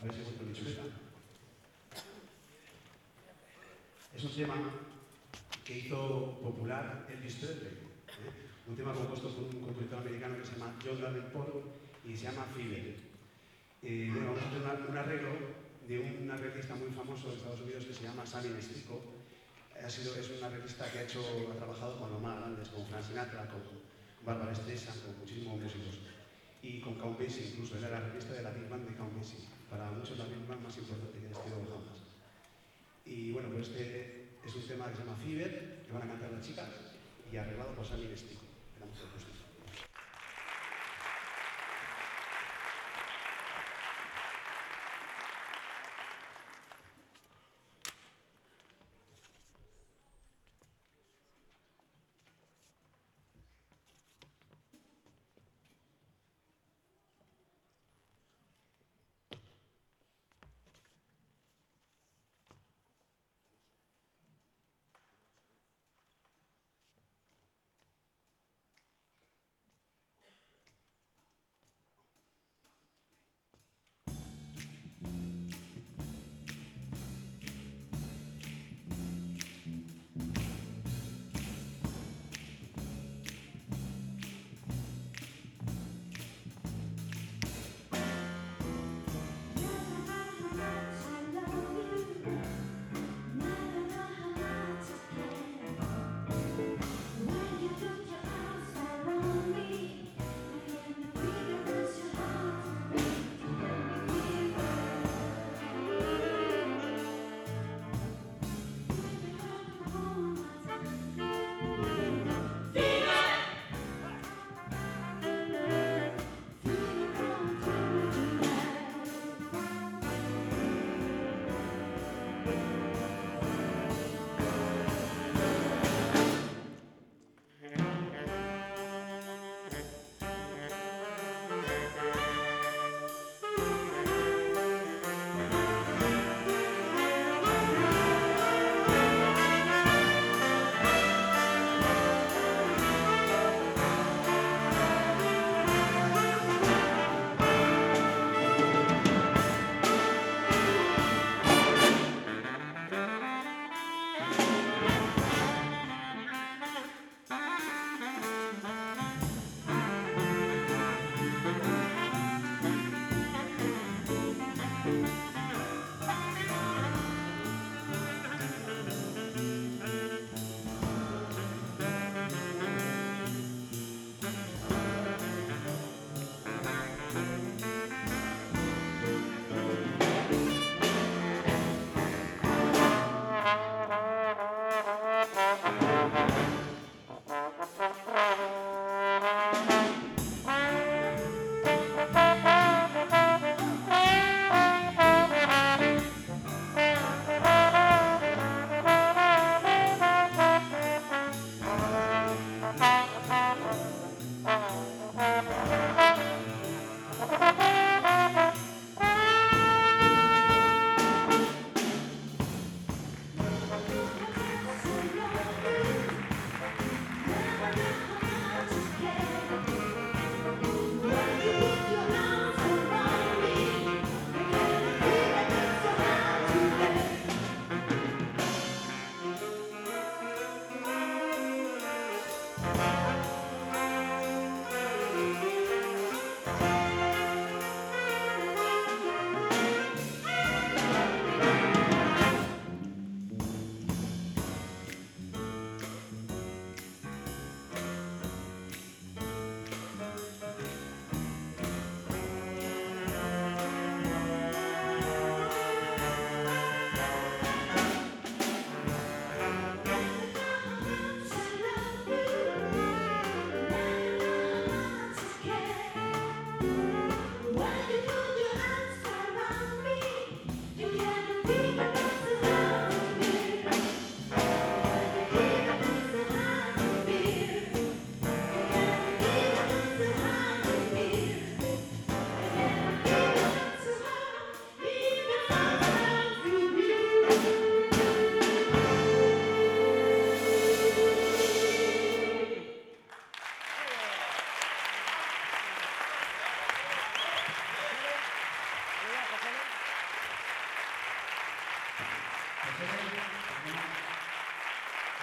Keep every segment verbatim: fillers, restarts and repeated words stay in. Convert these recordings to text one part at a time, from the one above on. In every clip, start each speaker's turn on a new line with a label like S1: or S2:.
S1: ver si encuentro mi chuleta. Es un tema que hizo popular Elvis Presley, ¿eh? Un tema compuesto por un compositor americano que se llama John Davenport y se llama Fever. Eh, bueno, vamos a hacer una, un arreglo de un arreglista muy famoso de Estados Unidos que se llama Sammy Nestico. Ha sido, es un arreglista que ha, hecho, ha trabajado con los más grandes, con Frank Sinatra, con Barbara Streisand, con muchísimos músicos. Y con Count Basie, incluso, era el arreglista de la Big Band de Count Basie. Para muchos la Big Band más importante que el estilo de Hamas. Y bueno, pues este es un tema que se llama Fever, que van a cantar las chicas, y arreglado por Sammy Nestico. Era mucho gusto.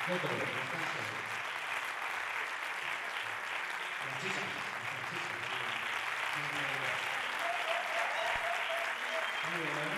S1: Foto, descanso. Las chicas, las chicas. Muy bien, la verdad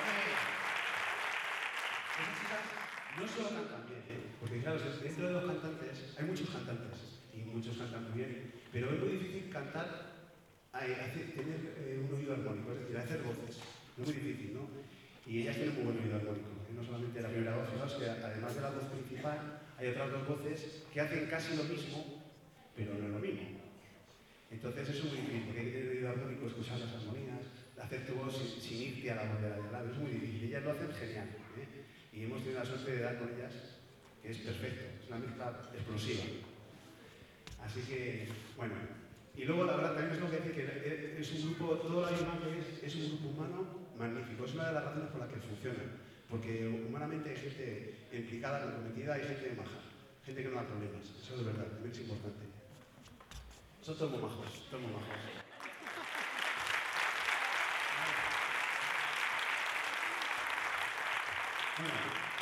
S1: que esas chicas no solo cantan bien, ¿eh? Porque claro, dentro de los cantantes hay muchos cantantes y muchos cantan muy bien, pero es muy difícil cantar, hacer, tener eh, un oído armónico, es decir, hacer voces. Es muy difícil, ¿no? Y ellas tienen muy buen oído armónico, ¿eh? No solamente la primera voz, fijaos que además de la voz principal hay otras dos voces que hacen casi lo mismo, pero no es lo mismo. Entonces eso es muy difícil, porque hay que tener oído armónico, escuchar las armonías, hacer tu voz sin, sin irte a la voz de la de al lado, es muy difícil. Ellas lo hacen genial, ¿eh? Y hemos tenido la suerte de dar con ellas, que es perfecto, es una mezcla explosiva. Así que, bueno, y luego la verdad también es lo que decir que es un grupo, toda la misma que es, es un grupo humano magnífico, es una de las razones por las que funciona, porque humanamente hay gente implicada, comprometida, hay gente maja, gente que no da problemas, eso es verdad, también es importante. Son todos muy majos, todos muy majos. Bueno.